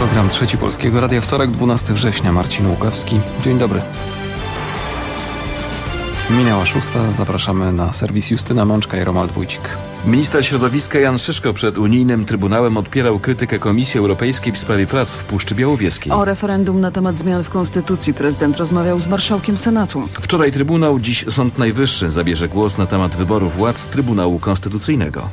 Program Trzeci Polskiego Radia, wtorek, 12 września. Marcin Łukawski. Dzień dobry. Minęła 6. Zapraszamy na serwis Justyna Mączka i Romuald Wójcik. Minister środowiska Jan Szyszko przed unijnym Trybunałem odpierał krytykę Komisji Europejskiej w sprawie prac w Puszczy Białowieskiej. O referendum na temat zmian w Konstytucji prezydent rozmawiał z marszałkiem Senatu. Wczoraj Trybunał, dziś Sąd Najwyższy zabierze głos na temat wyboru władz Trybunału Konstytucyjnego.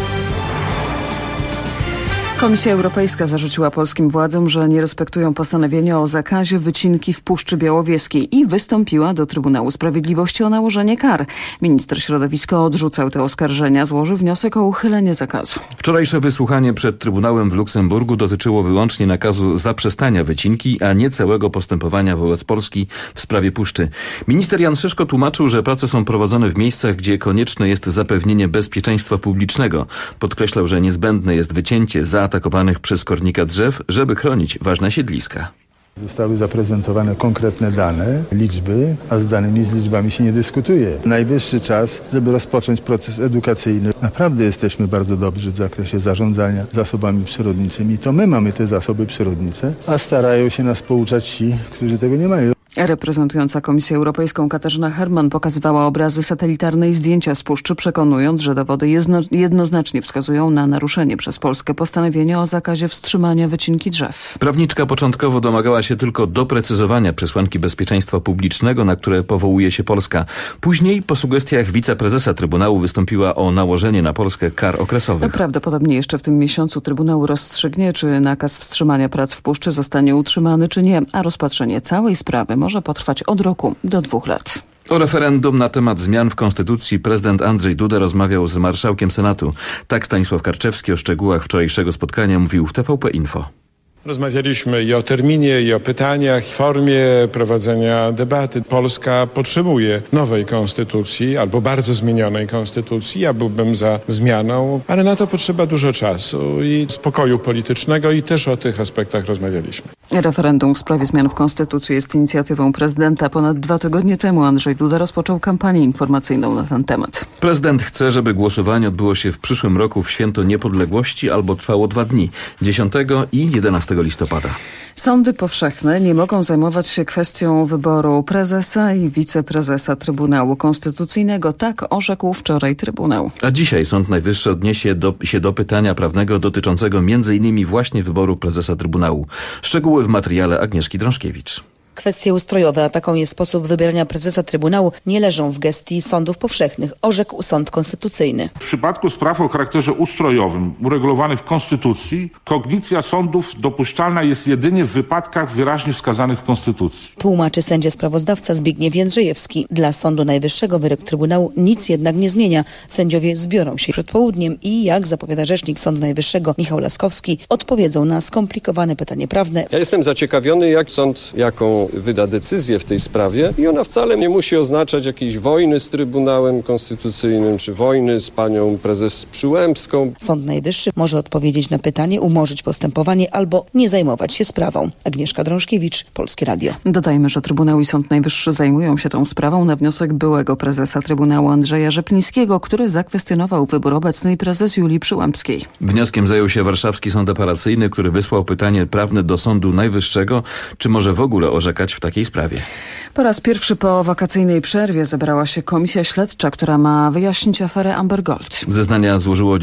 Komisja Europejska zarzuciła polskim władzom, że nie respektują postanowienia o zakazie wycinki w Puszczy Białowieskiej i wystąpiła do Trybunału Sprawiedliwości o nałożenie kar. Minister środowiska odrzucał te oskarżenia, złożył wniosek o uchylenie zakazu. Wczorajsze wysłuchanie przed Trybunałem w Luksemburgu dotyczyło wyłącznie nakazu zaprzestania wycinki, a nie całego postępowania wobec Polski w sprawie puszczy. Minister Jan Szyszko tłumaczył, że prace są prowadzone w miejscach, gdzie konieczne jest zapewnienie bezpieczeństwa publicznego. Podkreślał, że niezbędne jest wycięcie zaatakowanych przez kornika drzew, żeby chronić ważne siedliska. Zostały zaprezentowane konkretne dane, liczby, a z danymi, z liczbami się nie dyskutuje. Najwyższy czas, żeby rozpocząć proces edukacyjny. Naprawdę jesteśmy bardzo dobrzy w zakresie zarządzania zasobami przyrodniczymi. To my mamy te zasoby przyrodnicze, a starają się nas pouczać ci, którzy tego nie mają. Reprezentująca Komisję Europejską Katarzyna Herman pokazywała obrazy satelitarne i zdjęcia z puszczy, przekonując, że dowody jednoznacznie wskazują na naruszenie przez Polskę postanowienia o zakazie wstrzymania wycinki drzew. Prawniczka początkowo domagała się tylko doprecyzowania przesłanki bezpieczeństwa publicznego, na które powołuje się Polska. Później po sugestiach wiceprezesa Trybunału wystąpiła o nałożenie na Polskę kar okresowych. Prawdopodobnie jeszcze w tym miesiącu Trybunał rozstrzygnie, czy nakaz wstrzymania prac w puszczy zostanie utrzymany, czy nie, a rozpatrzenie całej sprawy może potrwać od roku do 2 lat. O referendum na temat zmian w Konstytucji prezydent Andrzej Duda rozmawiał z marszałkiem Senatu. Tak Stanisław Karczewski o szczegółach wczorajszego spotkania mówił w TVP Info. Rozmawialiśmy i o terminie, i o pytaniach, formie prowadzenia debaty. Polska potrzebuje nowej konstytucji albo bardzo zmienionej konstytucji. Ja byłbym za zmianą, ale na to potrzeba dużo czasu i spokoju politycznego i też o tych aspektach rozmawialiśmy. Referendum w sprawie zmian w konstytucji jest inicjatywą prezydenta. Ponad 2 tygodnie temu Andrzej Duda rozpoczął kampanię informacyjną na ten temat. Prezydent chce, żeby głosowanie odbyło się w przyszłym roku w Święto Niepodległości albo trwało 2 dni, 10 i 11 listopada. Sądy powszechne nie mogą zajmować się kwestią wyboru prezesa i wiceprezesa Trybunału Konstytucyjnego. Tak orzekł wczoraj Trybunał. A dzisiaj Sąd Najwyższy odniesie się do pytania prawnego dotyczącego m.in. właśnie wyboru prezesa Trybunału. Szczegóły w materiale Agnieszki Drążkiewicz. Kwestie ustrojowe, a taką jest sposób wybierania prezesa Trybunału, nie leżą w gestii sądów powszechnych, orzekł Sąd Konstytucyjny. W przypadku spraw o charakterze ustrojowym, uregulowanych w Konstytucji, kognicja sądów dopuszczalna jest jedynie w wypadkach wyraźnie wskazanych w Konstytucji. Tłumaczy sędzia sprawozdawca Zbigniew Jędrzejewski. Dla Sądu Najwyższego wyrok Trybunału nic jednak nie zmienia. Sędziowie zbiorą się przed południem i, jak zapowiada rzecznik Sądu Najwyższego Michał Laskowski, odpowiedzą na skomplikowane pytanie prawne. Ja jestem zaciekawiony, jak sąd, jaką wyda decyzję w tej sprawie i ona wcale nie musi oznaczać jakiejś wojny z Trybunałem Konstytucyjnym czy wojny z panią prezes Przyłębską. Sąd Najwyższy może odpowiedzieć na pytanie, umorzyć postępowanie albo nie zajmować się sprawą. Agnieszka Drążkiewicz, Polskie Radio. Dodajmy, że Trybunał i Sąd Najwyższy zajmują się tą sprawą na wniosek byłego prezesa Trybunału Andrzeja Rzeplińskiego, który zakwestionował wybór obecnej prezes Julii Przyłębskiej. Wnioskiem zajął się Warszawski Sąd Apelacyjny, który wysłał pytanie prawne do Sądu Najwyższego, czy może w ogóle orzekać w takiej sprawie. Po raz pierwszy po wakacyjnej przerwie zebrała się komisja śledcza, która ma wyjaśnić aferę Amber Gold. Zeznania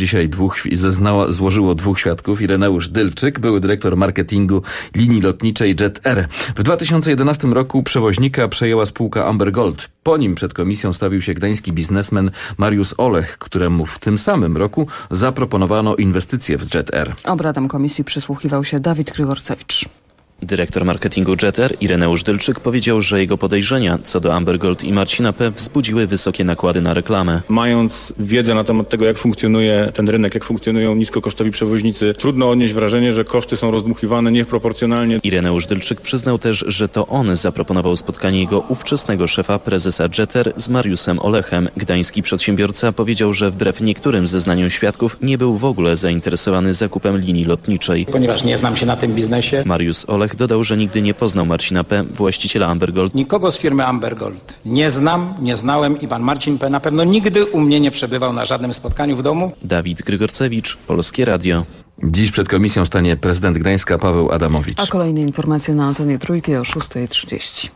złożyło 2 świadków. Ireneusz Dylczyk, były dyrektor marketingu linii lotniczej Jet Air. W 2011 roku przewoźnika przejęła spółka Amber Gold. Po nim przed komisją stawił się gdański biznesmen Mariusz Olech, któremu w tym samym roku zaproponowano inwestycje w Jet Air. Obradom komisji przysłuchiwał się Dawid Grygorcewicz. Dyrektor marketingu Jet Air Ireneusz Dylczyk powiedział, że jego podejrzenia co do Amber Gold i Marcina P. wzbudziły wysokie nakłady na reklamę. Mając wiedzę na temat tego, jak funkcjonuje ten rynek, jak funkcjonują niskokosztowi przewoźnicy, trudno odnieść wrażenie, że koszty są rozdmuchiwane nieproporcjonalnie. Ireneusz Dylczyk przyznał też, że to on zaproponował spotkanie jego ówczesnego szefa, prezesa Jet Air, z Mariuszem Olechem. Gdański przedsiębiorca powiedział, że wbrew niektórym zeznaniom świadków nie był w ogóle zainteresowany zakupem linii lotniczej. Ponieważ nie znam się na tym biznesie. Mariusz Olech dodał, że nigdy nie poznał Marcina P., właściciela Amber Gold. Nikogo z firmy Amber Gold nie znam, nie znałem i pan Marcin P. na pewno nigdy u mnie nie przebywał na żadnym spotkaniu w domu. Dawid Grygorcewicz, Polskie Radio. Dziś przed komisją stanie prezydent Gdańska Paweł Adamowicz. A kolejne informacje na antenie Trójki o 6:30.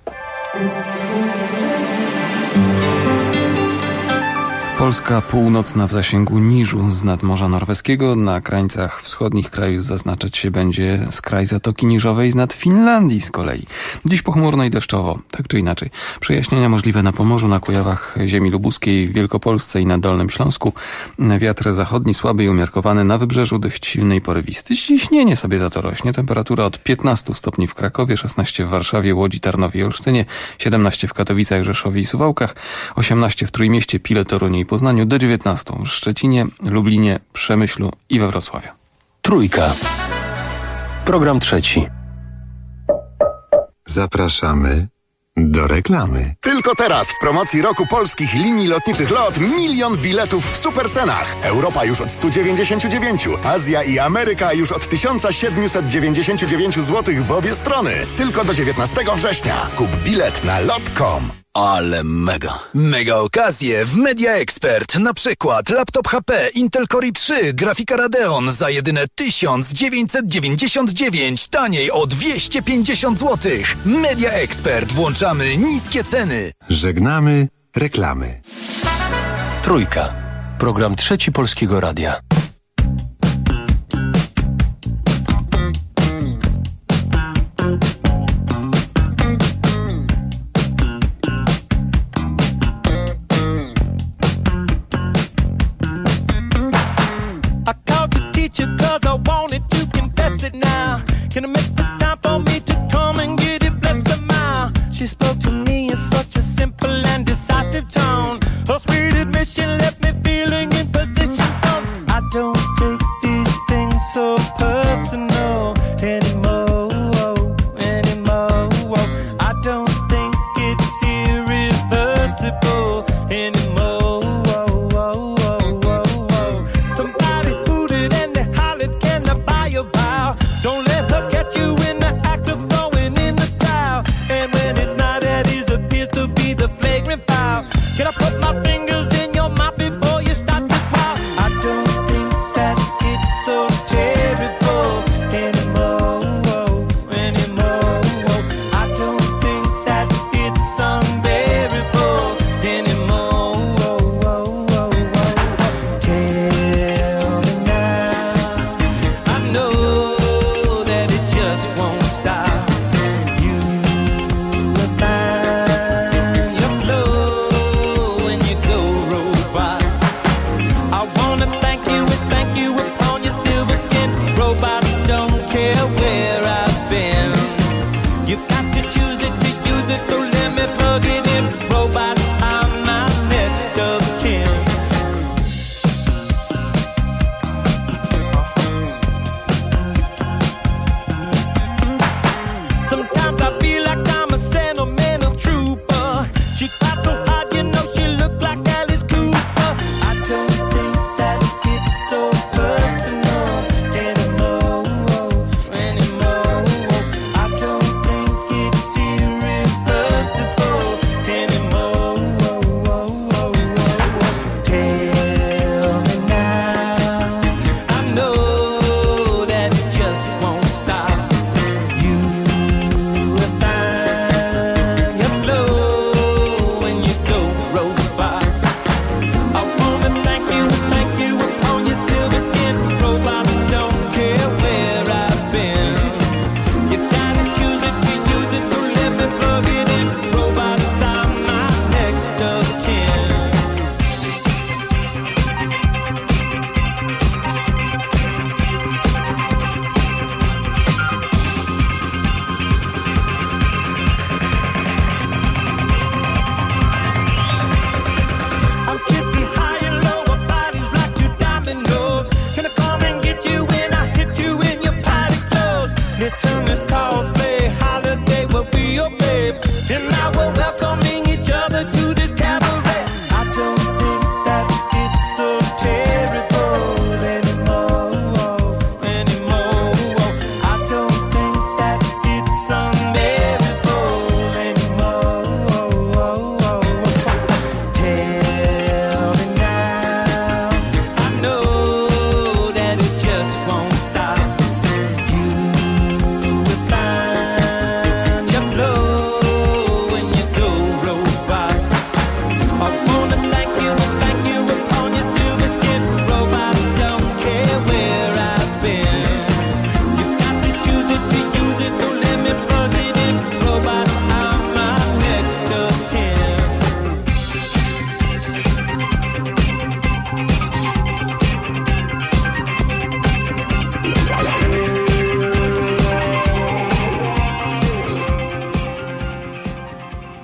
Polska północna w zasięgu niżu z nadmorza norweskiego. Na krańcach wschodnich kraju zaznaczać się będzie skraj Zatoki Niżowej z nad Finlandii z kolei. Dziś pochmurno i deszczowo, tak czy inaczej. Przejaśnienia możliwe na Pomorzu, na Kujawach, ziemi lubuskiej, w Wielkopolsce i na Dolnym Śląsku. Wiatr zachodni słaby i umiarkowany, na wybrzeżu dość silny i porywisty. Ciśnienie sobie za to rośnie. Temperatura od 15 stopni w Krakowie, 16 w Warszawie, Łodzi, Tarnowie i Olsztynie, 17 w Katowicach, Rzeszowie i Suwałkach, 18 w Trójmieście, Pile, Torunie i Poznaniu, do 19 w Szczecinie, Lublinie, Przemyślu i we Wrocławiu. Trójka. Program trzeci. Zapraszamy do reklamy. Tylko teraz w promocji roku polskich linii lotniczych LOT 1 000 000 biletów w supercenach. Europa już od 199, Azja i Ameryka już od 1799 zł w obie strony. Tylko do 19 września. Kup bilet na lot.com. Ale mega. Mega okazje w Media Expert. Na przykład laptop HP Intel Core i3, grafika Radeon za jedyne 1999, taniej o 250 zł. Media Expert. Włączamy niskie ceny. Żegnamy reklamy. Trójka. Program trzeci Polskiego Radia. Can I make the time for me to come and get it blessed a mile? She spoke to me in such a simple and decisive tone. Her sweet admission left me feeling in position. I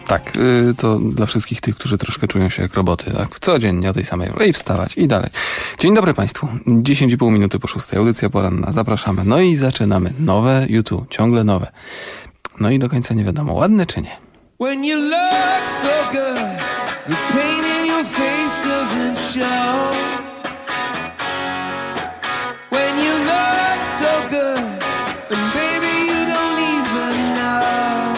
Tak, to dla wszystkich tych, którzy troszkę czują się jak roboty, tak? Codziennie o tej samej i wstawać i dalej. Dzień dobry Państwu. 10,5 minuty po 6. Audycja poranna. Zapraszamy. No i zaczynamy. Nowe YouTube, ciągle nowe. No i do końca nie wiadomo, ładne czy nie. When you look so good, the pain in your face doesn't show. When you look so good, and baby you don't even know.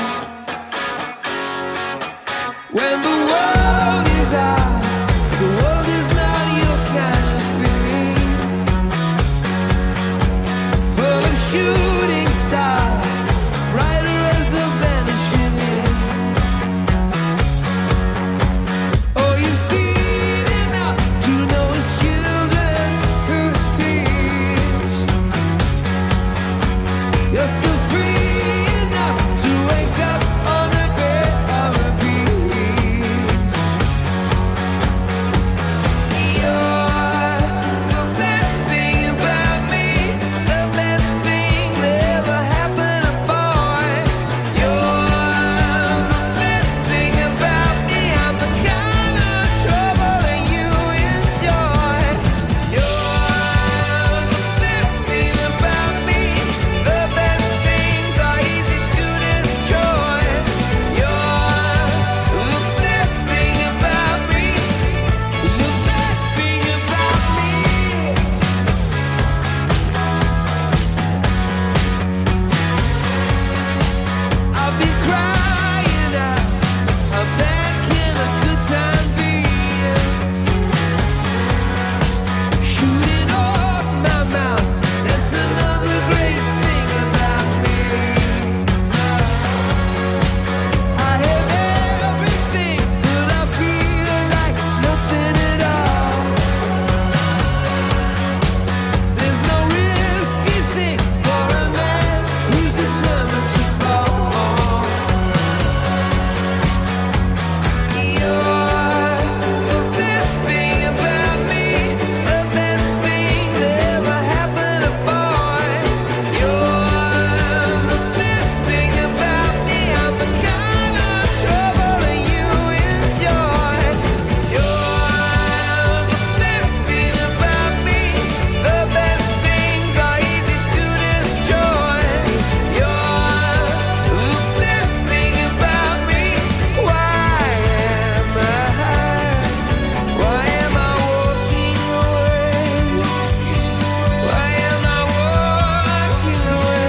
When the world is ours, the world is not your kind of thing. Full of shooting stars, brighter as the vanishing in. Oh, you've seen enough to know it's children who teach. You're still free enough to wake up on the bed of a beach. You're the best thing about me, the best thing that ever happened to boy. You're the best thing about me, I'm the kind of trouble that you enjoy. You're the best thing about me, the best things are easy to destroy. You're the best thing about me, the best thing about me. I've been crying out, how bad can a good time be? Shooting off my mouth, that's another great thing about me. I have everything, but I feel like nothing at all. There's no risky thing for a man who's determined to fall. You're the best thing about me, the best thing that ever happened to boy. You're the best thing about me, I'm the kind of trouble that you enjoy. You're the best thing about me, the best things are easy to destroy. You're the best thing about me. Why am I walking away? Why am I walking away?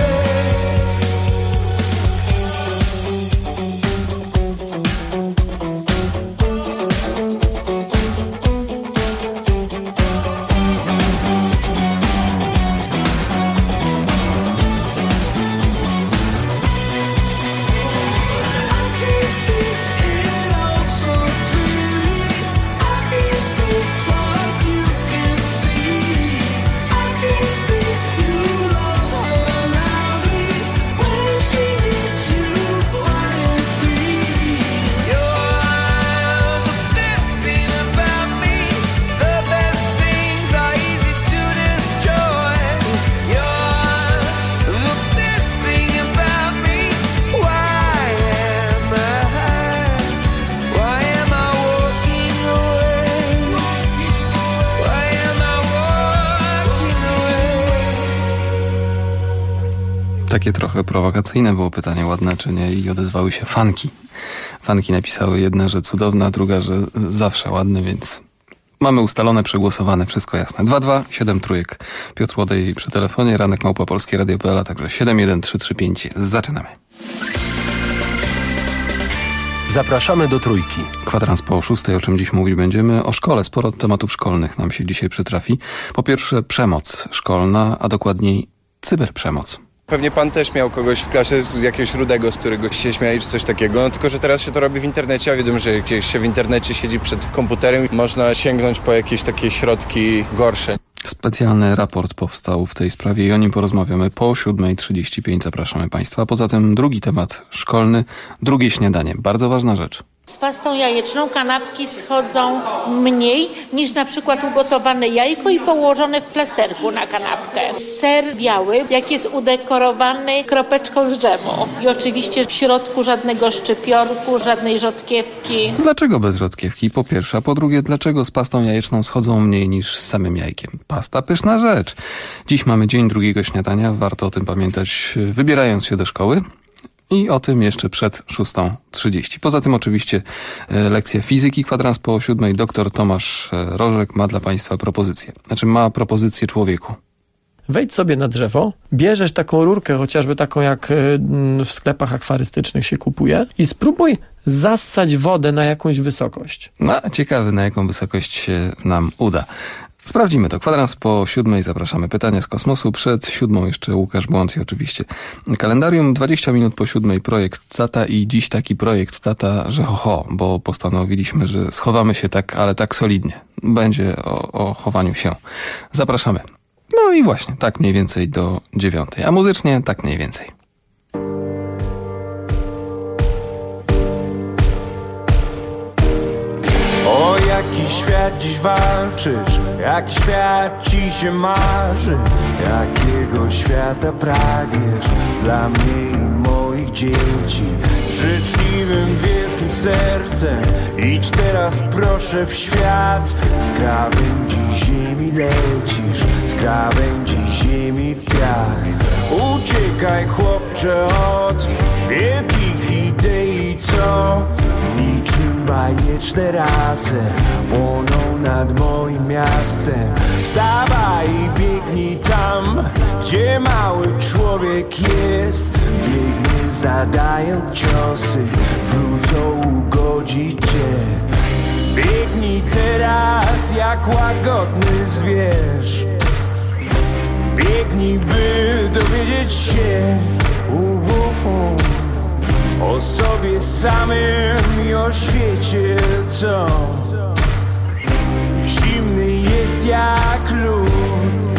Takie trochę prowokacyjne było pytanie, ładne czy nie, i odezwały się fanki. Fanki napisały jedna, że cudowna, druga, że zawsze ładny, więc mamy ustalone, przegłosowane, wszystko jasne. 227 Piotr Łodej przy telefonie, ranek @ polskieradio.pl, a także 71335. Zaczynamy. Zapraszamy do Trójki. Kwadrans po 6, o czym dziś mówić będziemy? O szkole. Sporo tematów szkolnych nam się dzisiaj przytrafi. Po pierwsze przemoc szkolna, a dokładniej cyberprzemoc. Pewnie pan też miał kogoś w klasie, jakiegoś rudego, z którego się śmiali, czy coś takiego. Tylko że teraz się to robi w internecie, a wiadomo, że jak się w internecie siedzi przed komputerem, można sięgnąć po jakieś takie środki gorsze. Specjalny raport powstał w tej sprawie i o nim porozmawiamy po 7:35. Zapraszamy Państwa. Poza tym drugi temat szkolny, drugie śniadanie. Bardzo ważna rzecz. Z pastą jajeczną kanapki schodzą mniej niż na przykład ugotowane jajko i położone w plasterku na kanapkę. Ser biały, jak jest udekorowany kropeczką z dżemu. I oczywiście w środku żadnego szczypiorku, żadnej rzodkiewki. Dlaczego bez rzodkiewki? Po pierwsze, a po drugie, dlaczego z pastą jajeczną schodzą mniej niż z samym jajkiem? Pasta pyszna rzecz. Dziś mamy dzień drugiego śniadania. Warto o tym pamiętać, wybierając się do szkoły. I o tym jeszcze przed 6:30. Poza tym oczywiście lekcja fizyki, kwadrans po 7:00. Doktor Tomasz Rożek ma dla Państwa propozycję. Ma propozycję człowieku. Wejdź sobie na drzewo, bierzesz taką rurkę, chociażby taką jak w sklepach akwarystycznych się kupuje i spróbuj zassać wodę na jakąś wysokość. Ciekawy, na jaką wysokość się nam uda. Sprawdzimy to. Kwadrans po 7:00. Zapraszamy. Pytania z kosmosu. Przed 7:00 jeszcze Łukasz Błąd i oczywiście kalendarium. 20 minut po 7:00 projekt Tata i dziś taki projekt Tata, że bo postanowiliśmy, że schowamy się tak, ale tak solidnie. Będzie o chowaniu się. Zapraszamy. No i właśnie, tak mniej więcej do 9:00. A muzycznie tak mniej więcej. O jaki świat dziś walczysz, jak świat ci się marzy, jakiego świata pragniesz dla mnie i moich dzieci. Życzliwym, wielkim sercem idź teraz proszę w świat. Z krawędzi ziemi lecisz, z krawędzi ziemi w piach. Uciekaj chłopcze od wielkich idei, co niczym bajeczne race płoną nad moim miastem. Wstawaj i biegnij tam, gdzie mały człowiek jest. Biegnie zadając ciosy, wrócą ugodzić cię. Biegnij teraz jak łagodny zwierz. Biegnij, by dowiedzieć się o sobie samym i o świecie, co zimny jest jak lód.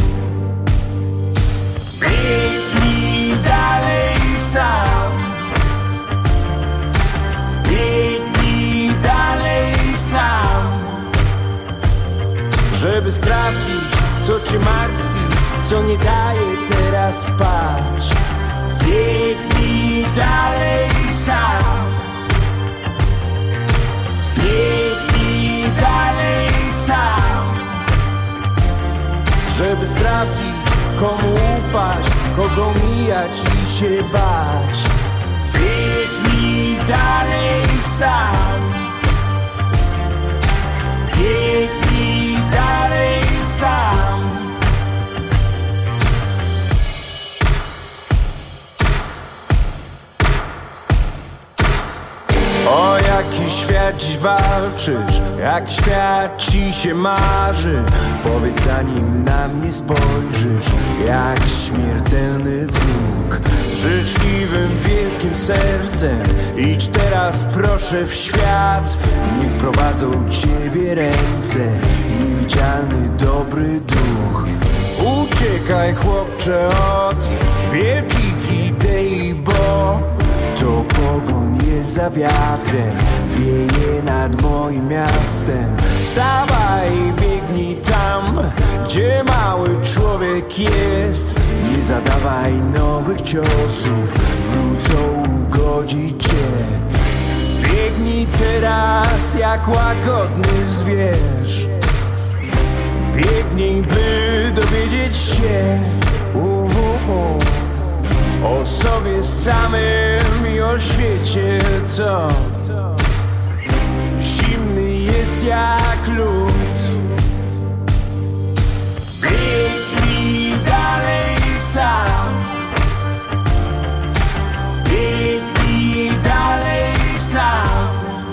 Biegnij dalej sam. Biegnij dalej sam, żeby sprawdzić, co cię martwi, co nie daje teraz spać. Biegnij dalej sam. Biegnij dalej sam, żeby sprawdzić, komu ufać, kogo mijać i się bać. Biegnij dalej sam. Biegnij dalej sam. O jaki świat dziś walczysz, jak świat ci się marzy. Powiedz zanim na mnie spojrzysz, jak śmiertelny wróg. Życzliwym, wielkim sercem idź teraz proszę w świat. Niech prowadzą ciebie ręce, niewidzialny dobry duch. Uciekaj chłopcze od wielkich idei, bo to pogoń jest za wiatrem, wieje nad moim miastem. Wstawaj i biegnij tam, gdzie mały człowiek jest. Nie zadawaj nowych ciosów, wrócą ugodzić cię. Biegnij teraz jak łagodny zwierz. Biegnij, by dowiedzieć się o sobie samym i o świecie, co zimny jest jak lód. Biegnij dalej sam. Biegnij dalej sam,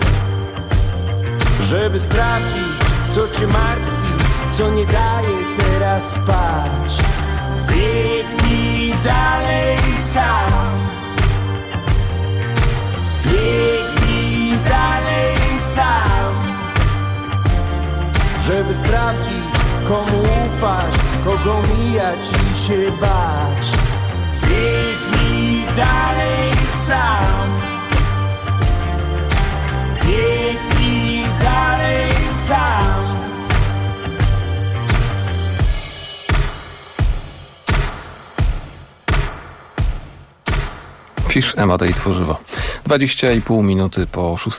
żeby sprawdzić, co cię martwi, co nie daje teraz spać. Biegnij dalej sam. Biegnij dalej sam, żeby sprawdzić, komu ufać, kogo mijać i się bać. Biegnij dalej sam. Biegnij Fish, Emada i Tworzywo. 20,5 minuty po 6.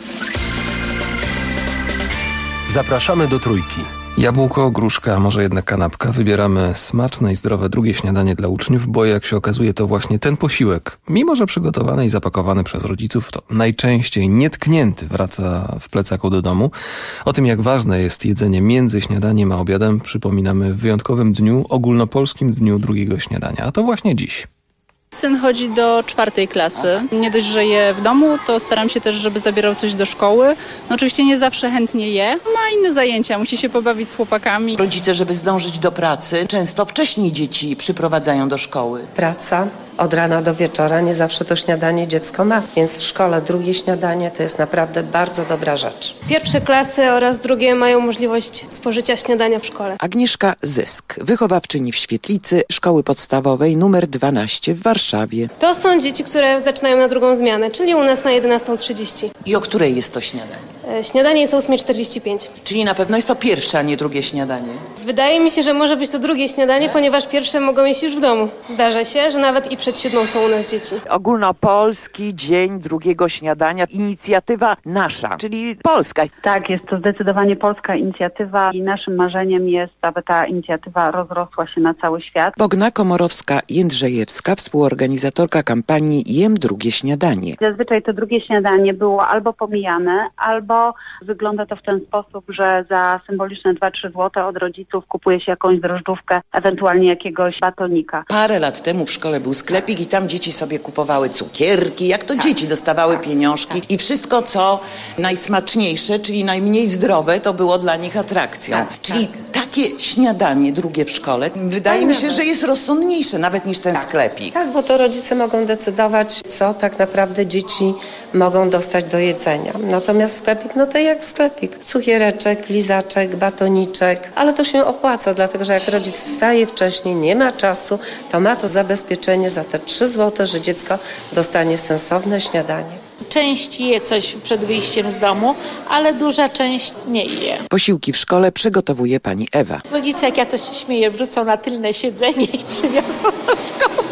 Zapraszamy do Trójki. Jabłko, gruszka, może jednak kanapka. Wybieramy smaczne i zdrowe drugie śniadanie dla uczniów, bo jak się okazuje, to właśnie ten posiłek, mimo że przygotowany i zapakowany przez rodziców, to najczęściej nietknięty wraca w plecaku do domu. O tym, jak ważne jest jedzenie między śniadaniem a obiadem, przypominamy w wyjątkowym dniu, ogólnopolskim dniu drugiego śniadania. A to właśnie dziś. Syn chodzi do 4. klasy. Nie dość, że je w domu, to staram się też, żeby zabierał coś do szkoły. No oczywiście nie zawsze chętnie je. Ma inne zajęcia, musi się pobawić z chłopakami. Rodzice, żeby zdążyć do pracy, często wcześniej dzieci przyprowadzają do szkoły. Praca od rana do wieczora, nie zawsze to śniadanie dziecko ma, więc w szkole drugie śniadanie to jest naprawdę bardzo dobra rzecz. Pierwsze klasy oraz drugie mają możliwość spożycia śniadania w szkole. Agnieszka Zysk, wychowawczyni w Świetlicy Szkoły Podstawowej nr 12 w Warszawie. To są dzieci, które zaczynają na drugą zmianę, czyli u nas na 11:30. I o której jest to śniadanie? Śniadanie jest o 8:45. Czyli na pewno jest to pierwsze, a nie drugie śniadanie. Wydaje mi się, że może być to drugie śniadanie, ponieważ pierwsze mogą jeść już w domu. Zdarza się, że nawet i przed 7 są u nas dzieci. Ogólnopolski Dzień Drugiego Śniadania, inicjatywa nasza, czyli polska. Tak, jest to zdecydowanie polska inicjatywa i naszym marzeniem jest, aby ta inicjatywa rozrosła się na cały świat. Bogna Komorowska-Jędrzejewska, współorganizatorka kampanii Jem Drugie Śniadanie. Zazwyczaj to drugie śniadanie było albo pomijane, albo wygląda to w ten sposób, że za symboliczne 2-3 zł od rodziców kupuje się jakąś drożdżówkę, ewentualnie jakiegoś batonika. Parę lat temu w szkole był sklepik i tam dzieci sobie kupowały cukierki, jak to dzieci dostawały pieniążki i wszystko co najsmaczniejsze, czyli najmniej zdrowe, to było dla nich atrakcją. Czyli takie śniadanie drugie w szkole wydaje mi się, że jest rozsądniejsze nawet niż ten sklepik. Tak, bo to rodzice mogą decydować, co tak naprawdę dzieci mogą dostać do jedzenia. Natomiast sklepik, no to jak sklepik. Cukiereczek, lizaczek, batoniczek, ale to się opłaca, dlatego że jak rodzic wstaje wcześniej, nie ma czasu, to ma to zabezpieczenie za te 3 zł, że dziecko dostanie sensowne śniadanie. Część je coś przed wyjściem z domu, ale duża część nie je. Posiłki w szkole przygotowuje pani Ewa. Rodzice, jak ja to się śmieję, wrzucą na tylne siedzenie i przywiozą do szkoły.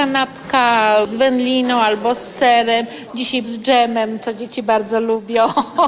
Kanapka z wędliną albo z serem, dzisiaj z dżemem, co dzieci bardzo lubią.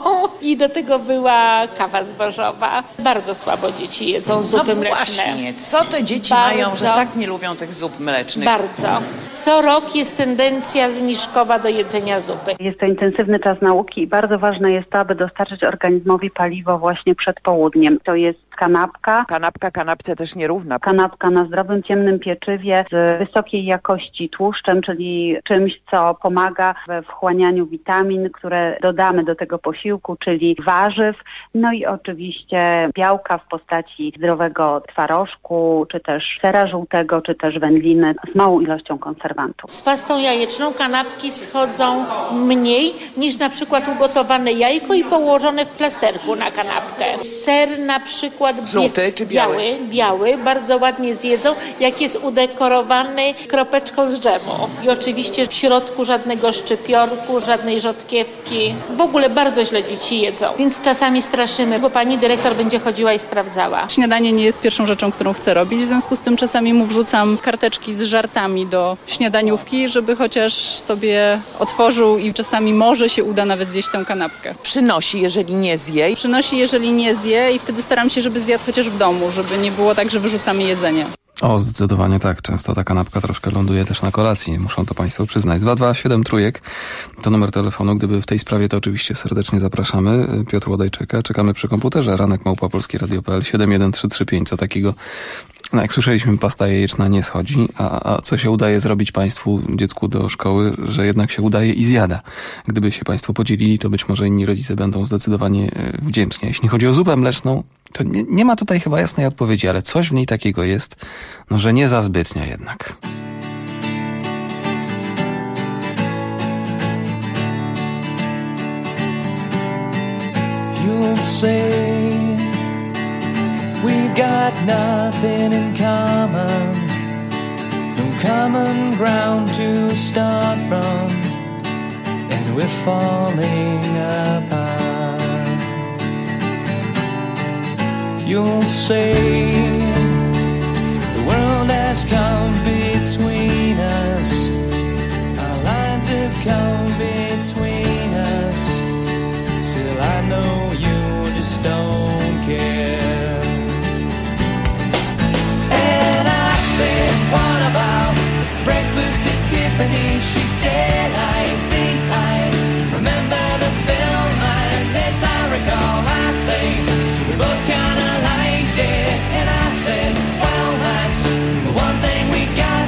I do tego była kawa zbożowa. Bardzo słabo dzieci jedzą zupy mleczne. Właśnie, co te dzieci mają, że tak nie lubią tych zup mlecznych? Bardzo. Co rok jest tendencja zniżkowa do jedzenia zupy. Jest to intensywny czas nauki i bardzo ważne jest to, aby dostarczyć organizmowi paliwo właśnie przed południem. To jest kanapka. Kanapka kanapce też nierówna. Kanapka na zdrowym, ciemnym pieczywie z wysokiej jakości tłuszczem, czyli czymś, co pomaga we wchłanianiu witamin, które dodamy do tego posiłku, czyli warzyw. No i oczywiście białka w postaci zdrowego twarożku, czy też sera żółtego, czy też wędliny z małą ilością konserwantów. Z pastą jajeczną kanapki schodzą mniej niż na przykład ugotowane jajko i położone w plasterku na kanapkę. Ser na przykład żółty czy biały? Biały, bardzo ładnie zjedzą, jak jest udekorowany kropeczką z dżemu. I oczywiście w środku żadnego szczypiorku, żadnej rzodkiewki. W ogóle bardzo źle dzieci jedzą, więc czasami straszymy, bo pani dyrektor będzie chodziła i sprawdzała. Śniadanie nie jest pierwszą rzeczą, którą chcę robić, w związku z tym czasami mu wrzucam karteczki z żartami do śniadaniówki, żeby chociaż sobie otworzył i czasami może się uda nawet zjeść tę kanapkę. Przynosi, jeżeli nie zje. Przynosi, jeżeli nie zje i wtedy staram się, żeby zjadł chociaż w domu, żeby nie było tak, że wyrzucamy jedzenie. O, zdecydowanie tak. Często ta kanapka troszkę ląduje też na kolacji. Muszą to państwo przyznać. 227 trójek to numer telefonu. Gdyby w tej sprawie, to oczywiście serdecznie zapraszamy. Piotr Łodaj czeka. Czekamy przy komputerze. ranek@polskieradio.pl 71335. Co takiego, no jak słyszeliśmy, pasta jajeczna nie schodzi. A co się udaje zrobić państwu, dziecku do szkoły, że jednak się udaje i zjada. Gdyby się państwo podzielili, to być może inni rodzice będą zdecydowanie wdzięczni. Jeśli chodzi o zupę mleczną, to nie ma tutaj chyba jasnej odpowiedzi, ale coś w niej takiego jest, no że nie za zbytnio jednak. You'll say we've got nothing in common, no common ground to start from, and we're falling apart. You'll say the world has come between us, our lives Tiffany. She said, I think I remember the film, and as I recall, I think we both kinda liked it. And I said, well, that's the one thing we got.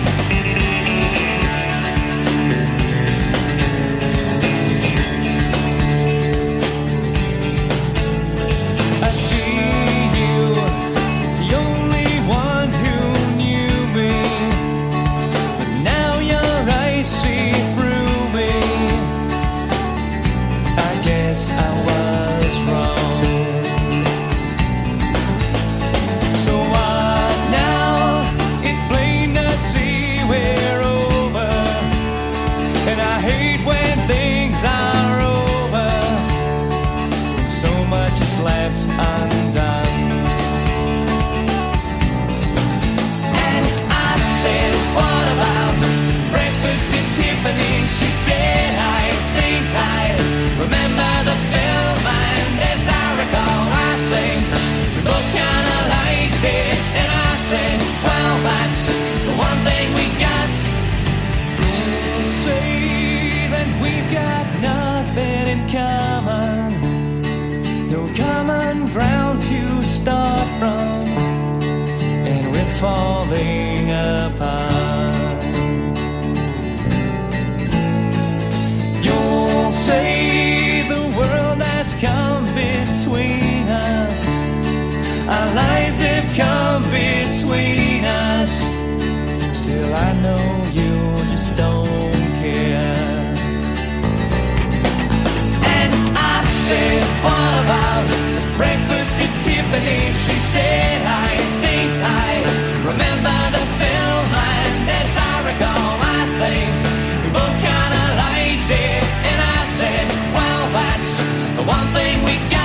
I see you, the only one who knew me, but now your eyes see through me. I guess I was wrong. So what now? It's plain to see we're over, and I hate when things are over, when so much is left undone. And I said, what about breakfast at Tiffany? She said, I think I remember the film, and as I recall, I think we both kinda liked it. And I said, well, that's the one thing we got. Say that we've got nothing in common, no common ground to start from, and we're falling apart. You'll say the world has come between us, our lives have come between us. Still I know you just don't care. And I said, what about breakfast at Tiffany? She said, I think I remember the film, and as I recall, I think we both kinda liked it. And I said, well, that's the one thing we got.